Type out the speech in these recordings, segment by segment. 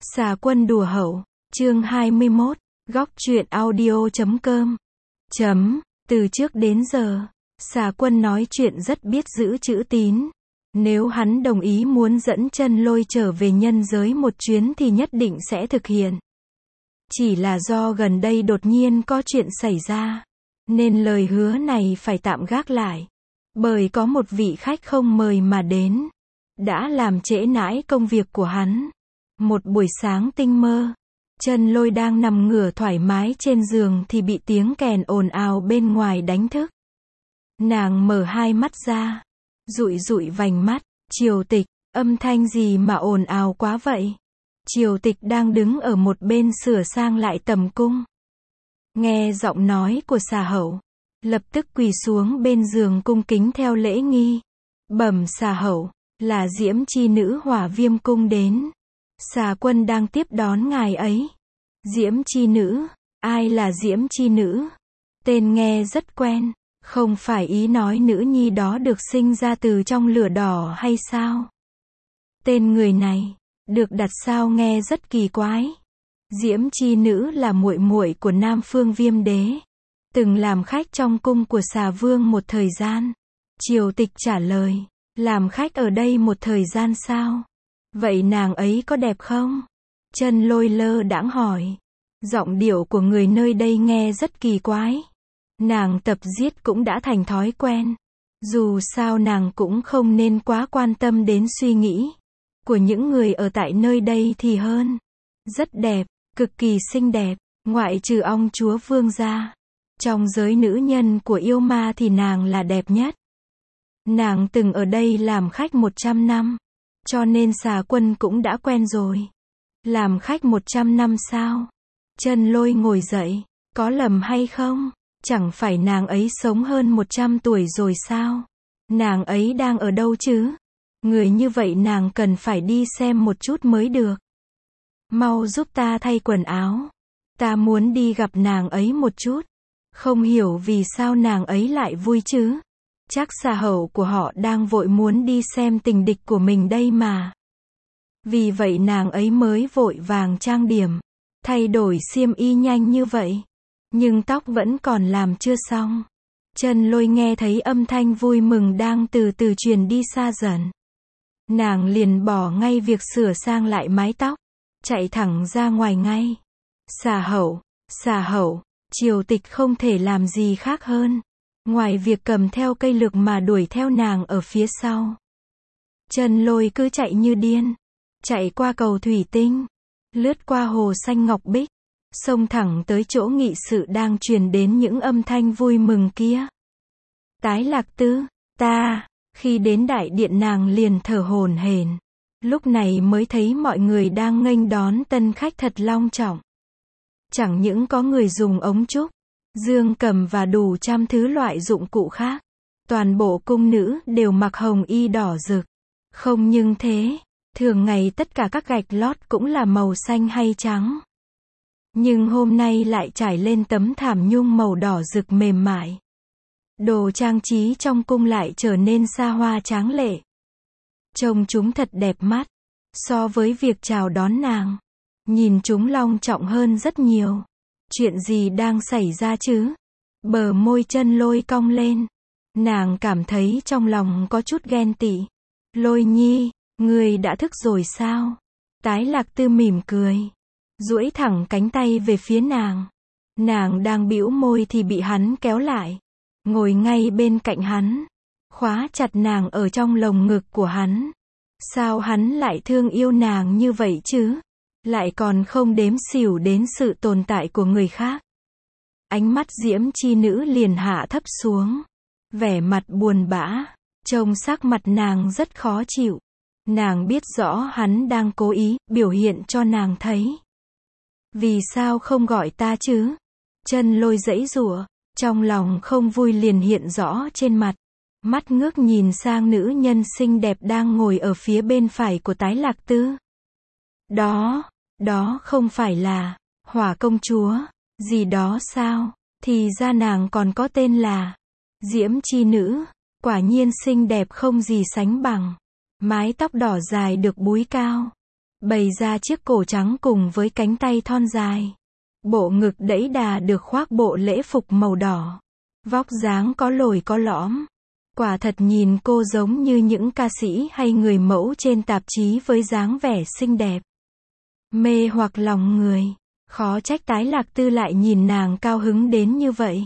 Xà quân đùa hậu, chương 21, góc truyện audio.com. Từ trước đến giờ, xà quân nói chuyện rất biết giữ chữ tín. Nếu hắn đồng ý muốn dẫn chân lôi trở về nhân giới một chuyến thì nhất định sẽ thực hiện. Chỉ là do gần đây đột nhiên có chuyện xảy ra, nên lời hứa này phải tạm gác lại. Bởi có một vị khách không mời mà đến, đã làm trễ nải công việc của hắn. Một buổi sáng tinh mơ, chân lôi đang nằm ngửa thoải mái trên giường thì bị tiếng kèn ồn ào bên ngoài đánh thức. Nàng mở hai mắt ra, dụi dụi vành mắt. Triều Tịch, âm thanh gì mà ồn ào quá vậy? Triều Tịch đang đứng ở một bên sửa sang lại tầm cung. Nghe giọng nói của xà hậu, lập tức quỳ xuống bên giường cung kính theo lễ nghi. Bẩm xà hậu, là Diễm chi nữ Hỏa Viêm cung đến. Xà quân đang tiếp đón ngài ấy. Diễm chi nữ, ai là Diễm chi nữ? Tên nghe rất quen, không phải ý nói nữ nhi đó được sinh ra từ trong lửa đỏ hay sao? Tên người này, được đặt sao nghe rất kỳ quái. Diễm chi nữ là muội muội của Nam Phương Viêm đế, từng làm khách trong cung của xà vương một thời gian. Triều Tịch trả lời, làm khách ở đây một thời gian sao? Vậy nàng ấy có đẹp không? Chân lôi lơ đãng hỏi. Giọng điệu của người nơi đây nghe rất kỳ quái. Nàng tập giết cũng đã thành thói quen. Dù sao nàng cũng không nên quá quan tâm đến suy nghĩ của những người ở tại nơi đây thì hơn. Rất đẹp, cực kỳ xinh đẹp, ngoại trừ ong chúa vương ra. Trong giới nữ nhân của yêu ma thì nàng là đẹp nhất. Nàng từng ở đây làm khách 100 năm. Cho nên xà quân cũng đã quen rồi. Làm khách 100 năm sao? Chân lôi ngồi dậy. Có lầm hay không? Chẳng phải nàng ấy sống hơn 100 tuổi rồi sao? Nàng ấy đang ở đâu chứ? Người như vậy nàng cần phải đi xem một chút mới được. Mau giúp ta thay quần áo. Ta muốn đi gặp nàng ấy một chút. Không hiểu vì sao nàng ấy lại vui chứ? Chắc xà hậu của họ đang vội muốn đi xem tình địch của mình đây mà. Vì vậy nàng ấy mới vội vàng trang điểm, thay đổi xiêm y nhanh như vậy. Nhưng tóc vẫn còn làm chưa xong. Chân lôi nghe thấy âm thanh vui mừng đang từ từ truyền đi xa dần. Nàng liền bỏ ngay việc sửa sang lại mái tóc, chạy thẳng ra ngoài ngay. Xà hậu, Triều Tịch không thể làm gì khác hơn, ngoài việc cầm theo cây lược mà đuổi theo nàng ở phía sau. Chân lôi cứ chạy như điên, chạy qua cầu thủy tinh, lướt qua hồ xanh ngọc bích, xông thẳng tới chỗ nghị sự đang truyền đến những âm thanh vui mừng kia. Tái Lạc Tư, ta, khi đến đại điện nàng liền thở hổn hển. Lúc này mới thấy mọi người đang nghênh đón tân khách thật long trọng. Chẳng những có người dùng ống trúc, dương cầm và đủ trăm thứ loại dụng cụ khác. Toàn bộ cung nữ đều mặc hồng y đỏ rực. Không nhưng thế, thường ngày tất cả các gạch lót cũng là màu xanh hay trắng. Nhưng hôm nay lại trải lên tấm thảm nhung màu đỏ rực mềm mại. Đồ trang trí trong cung lại trở nên xa hoa tráng lệ. Trông chúng thật đẹp mắt. So với việc chào đón nàng, nhìn chúng long trọng hơn rất nhiều. Chuyện gì đang xảy ra chứ? Bờ môi chân lôi cong lên. Nàng cảm thấy trong lòng có chút ghen tị. Lôi nhi, ngươi đã thức rồi sao? Tái Lạc Tư mỉm cười, duỗi thẳng cánh tay về phía nàng. Nàng đang bĩu môi thì bị hắn kéo lại, ngồi ngay bên cạnh hắn, khóa chặt nàng ở trong lồng ngực của hắn. Sao hắn lại thương yêu nàng như vậy chứ? Lại còn không đếm xỉu đến sự tồn tại của người khác. Ánh mắt Diễm chi nữ liền hạ thấp xuống, vẻ mặt buồn bã, trông sắc mặt nàng rất khó chịu. Nàng biết rõ hắn đang cố ý biểu hiện cho nàng thấy. Vì sao không gọi ta chứ? Chân lôi giãy giụa, trong lòng không vui liền hiện rõ trên mặt. Mắt ngước nhìn sang nữ nhân xinh đẹp đang ngồi ở phía bên phải của Tái Lạc Tư. Đó không phải là Hỏa công chúa gì đó sao? Thì ra nàng còn có tên là Diễm chi nữ. Quả nhiên xinh đẹp không gì sánh bằng. Mái tóc đỏ dài được búi cao, bày ra chiếc cổ trắng cùng với cánh tay thon dài. Bộ ngực đẫy đà được khoác bộ lễ phục màu đỏ. Vóc dáng có lồi có lõm. Quả thật nhìn cô giống như những ca sĩ hay người mẫu trên tạp chí với dáng vẻ xinh đẹp, mê hoặc lòng người. Khó trách Tái Lạc Tư lại nhìn nàng cao hứng đến như vậy.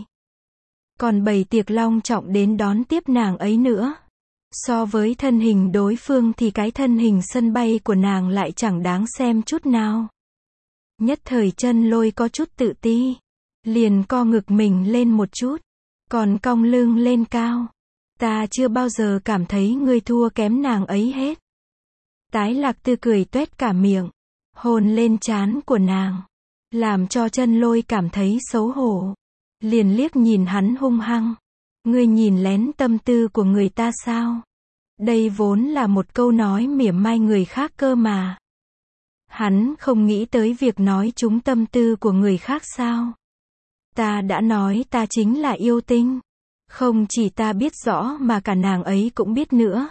Còn bày tiệc long trọng đến đón tiếp nàng ấy nữa. So với thân hình đối phương thì cái thân hình sân bay của nàng lại chẳng đáng xem chút nào. Nhất thời Chân Lôi có chút tự ti, liền co ngực mình lên một chút, còn cong lưng lên cao. Ta chưa bao giờ cảm thấy ngươi thua kém nàng ấy hết. Tái Lạc Tư cười toét cả miệng, hôn lên trán của nàng, làm cho Chân Lôi cảm thấy xấu hổ. Liền liếc nhìn hắn hung hăng. Ngươi nhìn lén tâm tư của người ta sao? Đây vốn là một câu nói mỉa mai người khác cơ mà. Hắn không nghĩ tới việc nói trúng tâm tư của người khác sao? Ta đã nói ta chính là yêu tinh. Không chỉ ta biết rõ mà cả nàng ấy cũng biết nữa.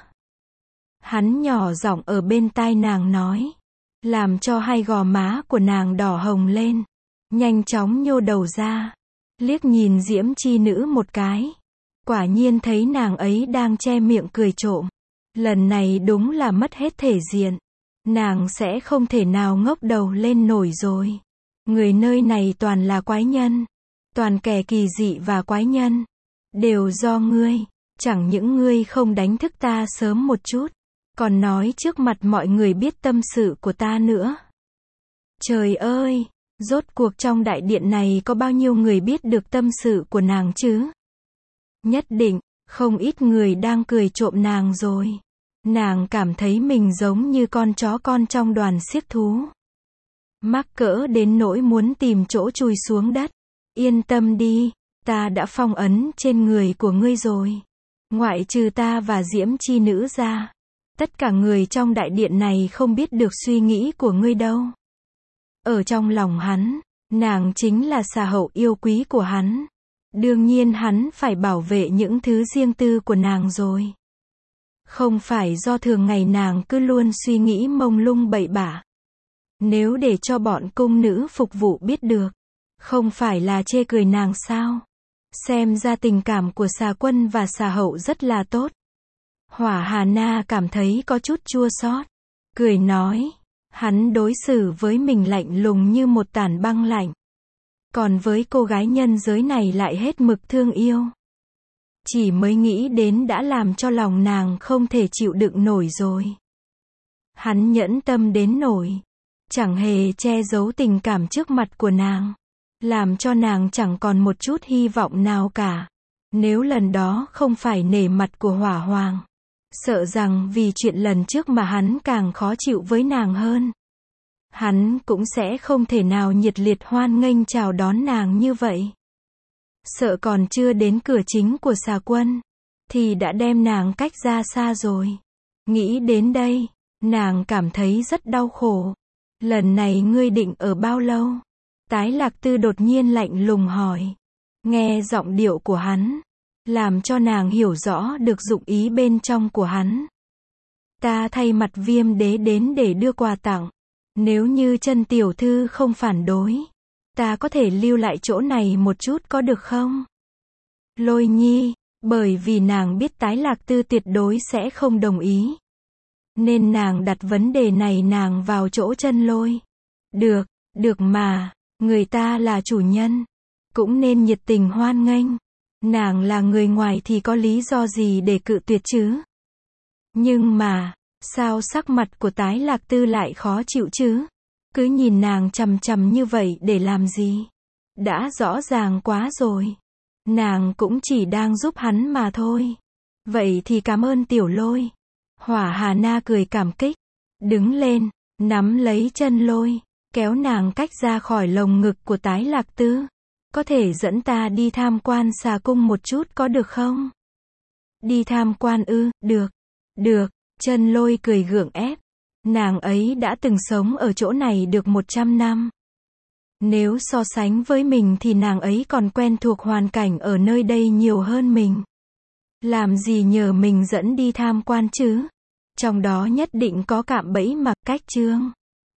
Hắn nhỏ giọng ở bên tai nàng nói, làm cho hai gò má của nàng đỏ hồng lên. Nhanh chóng nhô đầu ra, liếc nhìn Diễm Chi Nữ một cái. Quả nhiên thấy nàng ấy đang che miệng cười trộm. Lần này đúng là mất hết thể diện. Nàng sẽ không thể nào ngóc đầu lên nổi rồi. Người nơi này toàn là quái nhân. Toàn kẻ kỳ dị và quái nhân. Đều do ngươi. Chẳng những ngươi không đánh thức ta sớm một chút, còn nói trước mặt mọi người biết tâm sự của ta nữa. Trời ơi! Rốt cuộc trong đại điện này có bao nhiêu người biết được tâm sự của nàng chứ? Nhất định, không ít người đang cười trộm nàng rồi. Nàng cảm thấy mình giống như con chó con trong đoàn xiếc thú. Mắc cỡ đến nỗi muốn tìm chỗ chui xuống đất. Yên tâm đi, ta đã phong ấn trên người của ngươi rồi. Ngoại trừ ta và Diễm Chi Nữ ra, tất cả người trong đại điện này không biết được suy nghĩ của ngươi đâu. Ở trong lòng hắn, nàng chính là xà hậu yêu quý của hắn. Đương nhiên hắn phải bảo vệ những thứ riêng tư của nàng rồi. Không phải do thường ngày nàng cứ luôn suy nghĩ mông lung bậy bạ. Nếu để cho bọn cung nữ phục vụ biết được, không phải là chê cười nàng sao? Xem ra tình cảm của Xà Quân và Xà Hậu rất là tốt. Hỏa Hà Na cảm thấy có chút chua xót, cười nói, hắn đối xử với mình lạnh lùng như một tảng băng lạnh. Còn với cô gái nhân giới này lại hết mực thương yêu. Chỉ mới nghĩ đến đã làm cho lòng nàng không thể chịu đựng nổi rồi. Hắn nhẫn tâm đến nổi, chẳng hề che giấu tình cảm trước mặt của nàng, làm cho nàng chẳng còn một chút hy vọng nào cả. Nếu lần đó không phải nể mặt của Hỏa Hoàng, sợ rằng vì chuyện lần trước mà hắn càng khó chịu với nàng hơn. Hắn cũng sẽ không thể nào nhiệt liệt hoan nghênh chào đón nàng như vậy. Sợ còn chưa đến cửa chính của Xà Quân, thì đã đem nàng cách ra xa rồi. Nghĩ đến đây, nàng cảm thấy rất đau khổ. Lần này ngươi định ở bao lâu? Tái Lạc Tư đột nhiên lạnh lùng hỏi. Nghe giọng điệu của hắn, làm cho nàng hiểu rõ được dụng ý bên trong của hắn. Ta thay mặt Viêm Đế đến để đưa quà tặng. Nếu như Chân tiểu thư không phản đối, ta có thể lưu lại chỗ này một chút có được không? Lôi Nhi, bởi vì nàng biết Tái Lạc Tư tuyệt đối sẽ không đồng ý, nên nàng đặt vấn đề này nàng vào chỗ Chân Lôi. Được, được mà, người ta là chủ nhân, cũng nên nhiệt tình hoan nghênh. Nàng là người ngoài thì có lý do gì để cự tuyệt chứ? Nhưng mà, sao sắc mặt của Tái Lạc Tư lại khó chịu chứ? Cứ nhìn nàng chằm chằm như vậy để làm gì? Đã rõ ràng quá rồi. Nàng cũng chỉ đang giúp hắn mà thôi. Vậy thì cảm ơn Tiểu Lôi. Hỏa Hà Na cười cảm kích, đứng lên, nắm lấy Chân Lôi, kéo nàng cách ra khỏi lồng ngực của Tái Lạc Tư. Có thể dẫn ta đi tham quan Xà Cung một chút có được không? Đi tham quan ư? Được, được. Chân Lôi cười gượng ép. Nàng ấy đã từng sống ở chỗ này được 100 năm. Nếu so sánh với mình thì nàng ấy còn quen thuộc hoàn cảnh ở nơi đây nhiều hơn mình. Làm gì nhờ mình dẫn đi tham quan chứ? Trong đó nhất định có cạm bẫy mà. Cách chương